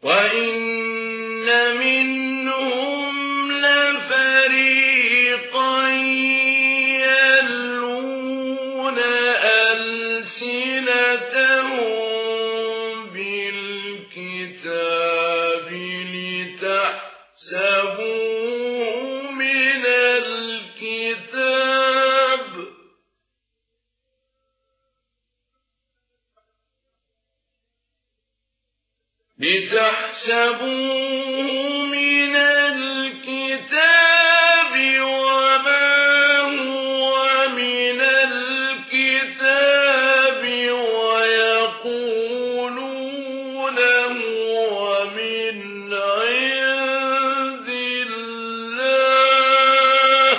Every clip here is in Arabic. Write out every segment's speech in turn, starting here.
وَإِنَّ مِنْهُمْ لَفَرِيقًا يَلْوُونَ أَلْسِنَتَهُم بِالْكِتَابِ لِتَحْسَبُوهُ مِنَ الْكِتَابِ وَمَا هُوَ مِنَ الْكِتَابِ وَيَقُولُونَ هُوَ مِنْ عِندِ اللَّهِ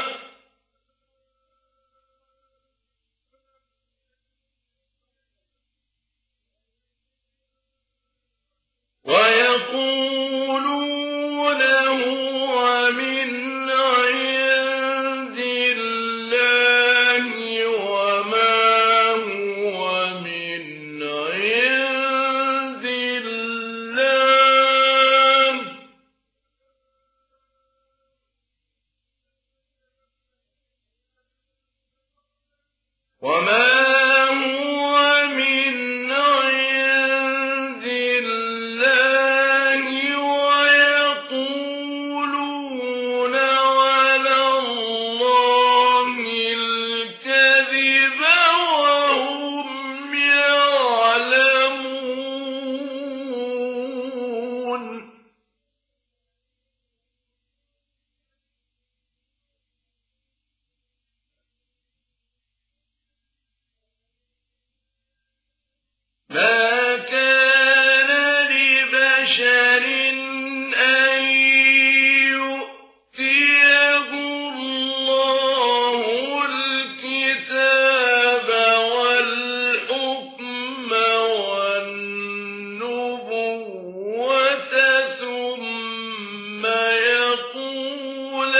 وَمَا هُوَ مِنْ عِندِ اللَّهِ وَيَقُولُونَ عَلَى اللَّهِ الْكَذِبَ وَهُمْ يَعْلَمُونَ مَا كَانَ لِبَشَرٍ أَن يُؤْتِيَهُ اللَّهُ الْكِتَابَ وَالْحُكْمَ وَالنُّبُوَّةَ ثُمَّ يَقُولَ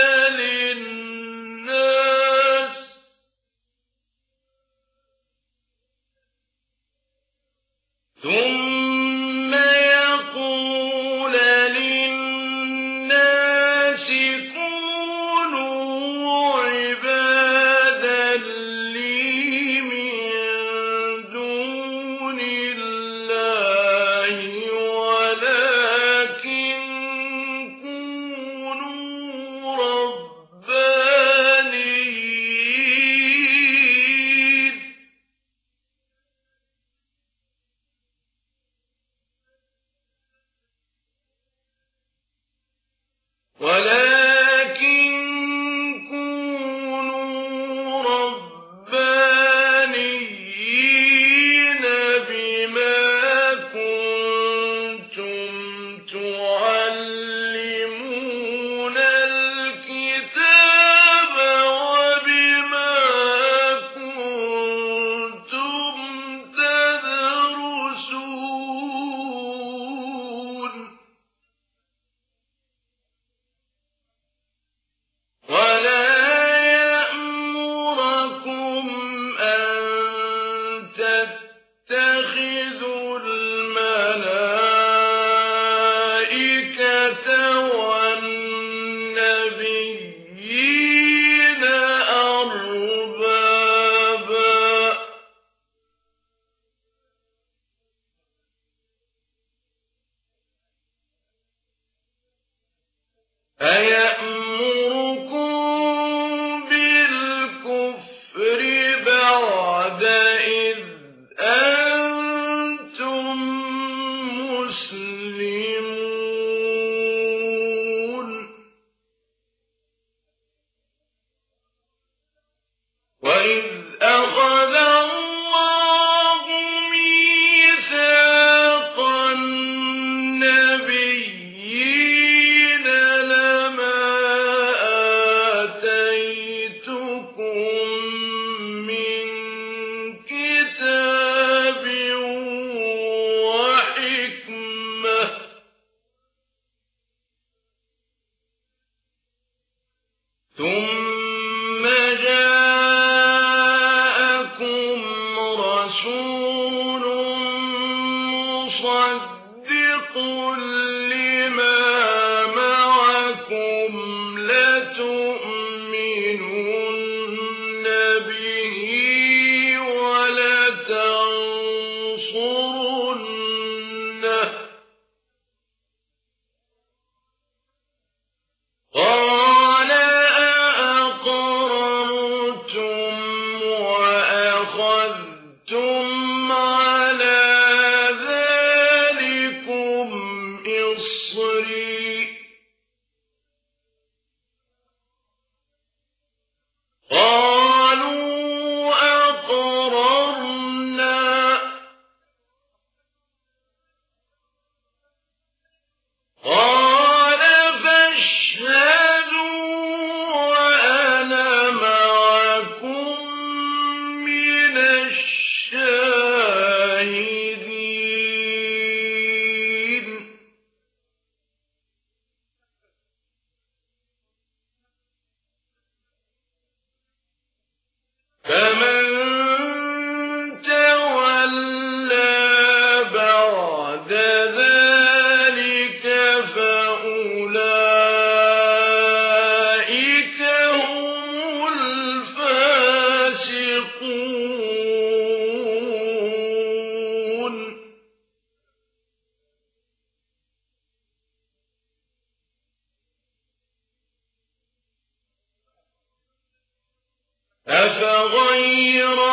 لِلنَّاسِ كُونُوا عِبَادًا لِّي مِن دُونِ اللَّهِ وَلَٰكِن كُونُوا رَبَّانِيِّينَ بِمَا كُنتُمْ تُعَلِّمُونَ الْكِتَابَ وَبِمَا كُنتُمْ تَدْرُسُونَ وَلَا يَأْمُرَكُمْ أَن تَتَّخِذُوا الْمَلَائِكَةَ وَالنَّبِيِّينَ أَرْبَابًا أَيَأْمُرُكُم بِالْكُفْرِ بَعْدَ إِذْ أَنتُم مُّسْلِمُونَ وَإِذْ أَخَذَ اللَّهُ مِيثَاقَ النَّبِيِّينَ لَمَا آتَيْتُكُم مِّن كِتَابٍ وَحِكْمَةٍ ثُمَّ جَاءَكُمْ رَسُولٌ مُّصَدِّقٌ به ولتنصرنه قال أأقررتم وأخذتم على ذلكم إصري قالوا أقررنا قال فاشهدوا وأنا معكم من الشاهدين فمن تولى بعد ذلك فأولئك هم الفاسقون أفغير